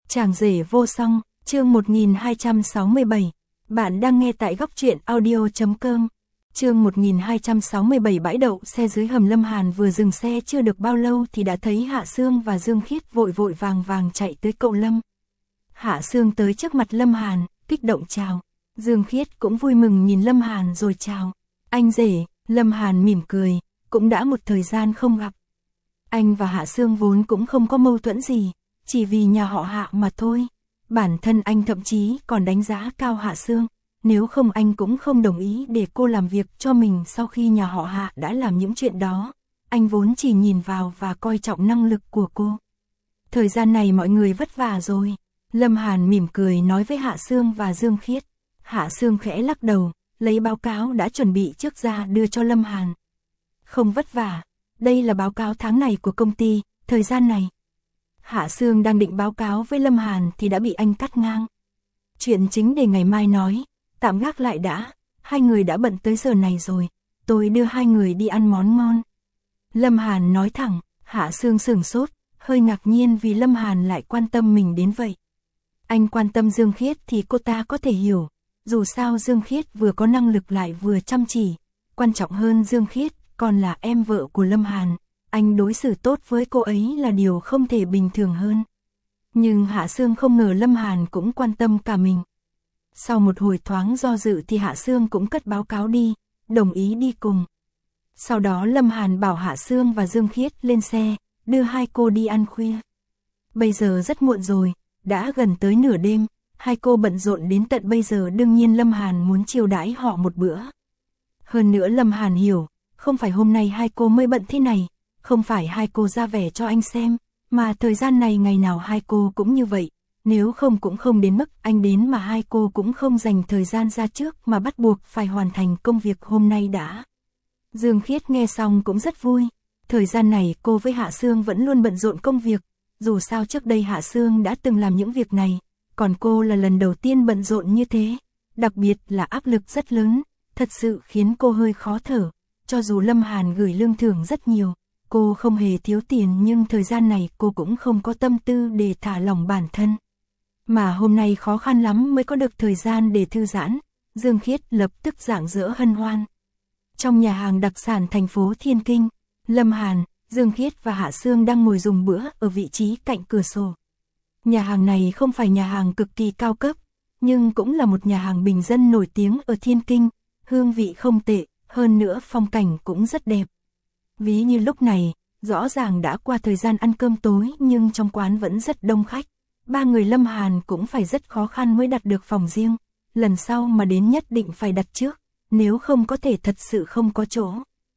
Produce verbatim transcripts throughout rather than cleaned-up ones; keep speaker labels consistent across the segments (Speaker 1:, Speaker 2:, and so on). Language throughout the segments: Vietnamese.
Speaker 1: Chàng rể vô song, chương một nghìn hai trăm sáu mươi bảy. Bạn đang nghe tại góc truyện audio chấm com. Chương một nghìn hai trăm sáu mươi bảy. Bãi đậu xe dưới hầm. Lâm Hàn vừa dừng xe chưa được bao lâu thì đã thấy Hạ Sương và Dương Khiết vội vội vàng vàng chạy tới cậu Lâm. Hạ Sương tới trước mặt Lâm Hàn, kích động chào. Dương Khiết cũng vui mừng nhìn Lâm Hàn rồi chào. Anh rể. Lâm Hàn mỉm cười, cũng đã một thời gian không gặp. Anh và Hạ Sương vốn cũng không có mâu thuẫn gì, chỉ vì nhà họ Hạ mà thôi. Bản thân anh thậm chí còn đánh giá cao Hạ Sương, nếu không anh cũng không đồng ý để cô làm việc cho mình sau khi nhà họ Hạ đã làm những chuyện đó. Anh vốn chỉ nhìn vào và coi trọng năng lực của cô. Thời gian này mọi người vất vả rồi. Lâm Hàn mỉm cười nói với Hạ Sương và Dương Khiết. Hạ Sương khẽ lắc đầu, lấy báo cáo đã chuẩn bị trước ra đưa cho Lâm Hàn. Không vất vả, đây là báo cáo tháng này của công ty, thời gian này. Hạ Sương đang định báo cáo với Lâm Hàn thì đã bị anh cắt ngang. Chuyện chính để ngày mai nói, tạm gác lại đã, hai người đã bận tới giờ này rồi, tôi đưa hai người đi ăn món ngon. Lâm Hàn nói thẳng. Hạ Sương sửng sốt, hơi ngạc nhiên vì Lâm Hàn lại quan tâm mình đến vậy. Anh quan tâm Dương Khiết thì cô ta có thể hiểu, dù sao Dương Khiết vừa có năng lực lại vừa chăm chỉ, quan trọng hơn Dương Khiết còn là em vợ của Lâm Hàn. Anh đối xử tốt với cô ấy là điều không thể bình thường hơn. Nhưng Hạ Sương không ngờ Lâm Hàn cũng quan tâm cả mình. Sau một hồi thoáng do dự thì Hạ Sương cũng cất báo cáo đi, đồng ý đi cùng. Sau đó Lâm Hàn bảo Hạ Sương và Dương Khiết lên xe, đưa hai cô đi ăn khuya. Bây giờ rất muộn rồi, đã gần tới nửa đêm, hai cô bận rộn đến tận bây giờ, đương nhiên Lâm Hàn muốn chiêu đãi họ một bữa. Hơn nữa Lâm Hàn hiểu, không phải hôm nay hai cô mới bận thế này, không phải hai cô ra vẻ cho anh xem, mà thời gian này ngày nào hai cô cũng như vậy, nếu không cũng không đến mức anh đến mà hai cô cũng không dành thời gian ra trước mà bắt buộc phải hoàn thành công việc hôm nay đã. Dương Khiết nghe xong cũng rất vui, thời gian này cô với Hạ Sương vẫn luôn bận rộn công việc, dù sao trước đây Hạ Sương đã từng làm những việc này, còn cô là lần đầu tiên bận rộn như thế, đặc biệt là áp lực rất lớn, thật sự khiến cô hơi khó thở, cho dù Lâm Hàn gửi lương thưởng rất nhiều. Cô không hề thiếu tiền nhưng thời gian này cô cũng không có tâm tư để thả lỏng bản thân. Mà hôm nay khó khăn lắm mới có được thời gian để thư giãn, Dương Khiết lập tức rạng rỡ hân hoan. Trong nhà hàng đặc sản thành phố Thiên Kinh, Lâm Hàn, Dương Khiết và Hạ Sương đang ngồi dùng bữa ở vị trí cạnh cửa sổ. Nhà hàng này không phải nhà hàng cực kỳ cao cấp, nhưng cũng là một nhà hàng bình dân nổi tiếng ở Thiên Kinh, hương vị không tệ, hơn nữa phong cảnh cũng rất đẹp. Ví như lúc này, rõ ràng đã qua thời gian ăn cơm tối nhưng trong quán vẫn rất đông khách. Ba người Lâm Hàn cũng phải rất khó khăn mới đặt được phòng riêng, lần sau mà đến nhất định phải đặt trước, nếu không có thể thật sự không có chỗ.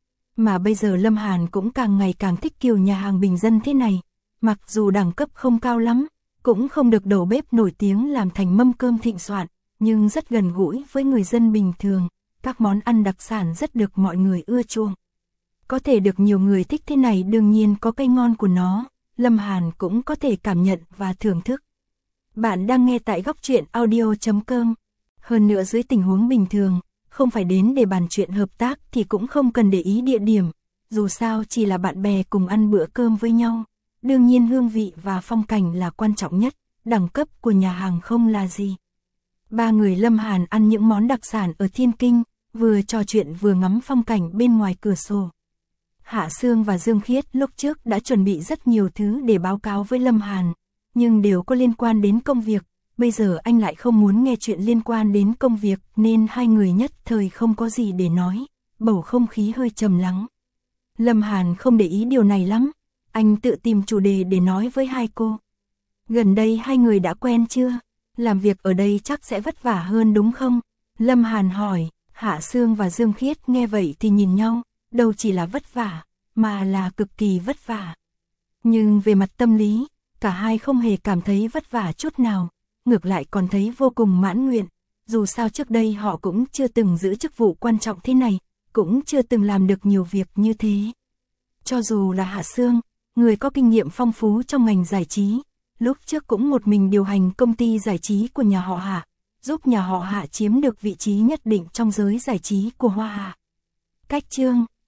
Speaker 1: Mà bây giờ Lâm Hàn cũng càng ngày càng thích kiểu nhà hàng bình dân thế này, mặc dù đẳng cấp không cao lắm, cũng không được đầu bếp nổi tiếng làm thành mâm cơm thịnh soạn, nhưng rất gần gũi với người dân bình thường, các món ăn đặc sản rất được mọi người ưa chuộng. Có thể được nhiều người thích thế này đương nhiên có cái ngon của nó, Lâm Hàn cũng có thể cảm nhận và thưởng thức. Bạn đang nghe tại góc truyện audio chấm com. Hơn nữa dưới tình huống bình thường, không phải đến để bàn chuyện hợp tác thì cũng không cần để ý địa điểm, dù sao chỉ là bạn bè cùng ăn bữa cơm với nhau. Đương nhiên hương vị và phong cảnh là quan trọng nhất, đẳng cấp của nhà hàng không là gì. Ba người Lâm Hàn ăn những món đặc sản ở Thiên Kinh, vừa trò chuyện vừa ngắm phong cảnh bên ngoài cửa sổ. Hạ Sương và Dương Khiết lúc trước đã chuẩn bị rất nhiều thứ để báo cáo với Lâm Hàn, nhưng đều có liên quan đến công việc, bây giờ anh lại không muốn nghe chuyện liên quan đến công việc nên hai người nhất thời không có gì để nói, bầu không khí hơi trầm lắng. Lâm Hàn không để ý điều này lắm, anh tự tìm chủ đề để nói với hai cô. Gần đây hai người đã quen chưa? Làm việc ở đây chắc sẽ vất vả hơn đúng không? Lâm Hàn hỏi. Hạ Sương và Dương Khiết nghe vậy thì nhìn nhau, đâu chỉ là vất vả, mà là cực kỳ vất vả. Nhưng về mặt tâm lý, cả hai không hề cảm thấy vất vả chút nào, ngược lại còn thấy vô cùng mãn nguyện, dù sao trước đây họ cũng chưa từng giữ chức vụ quan trọng thế này, cũng chưa từng làm được nhiều việc như thế. Cho dù là Hạ Sương, người có kinh nghiệm phong phú trong ngành giải trí, lúc trước cũng một mình điều hành công ty giải trí của nhà họ Hạ, giúp nhà họ Hạ chiếm được vị trí nhất định trong giới giải trí của Hoa Hạ. Cách chương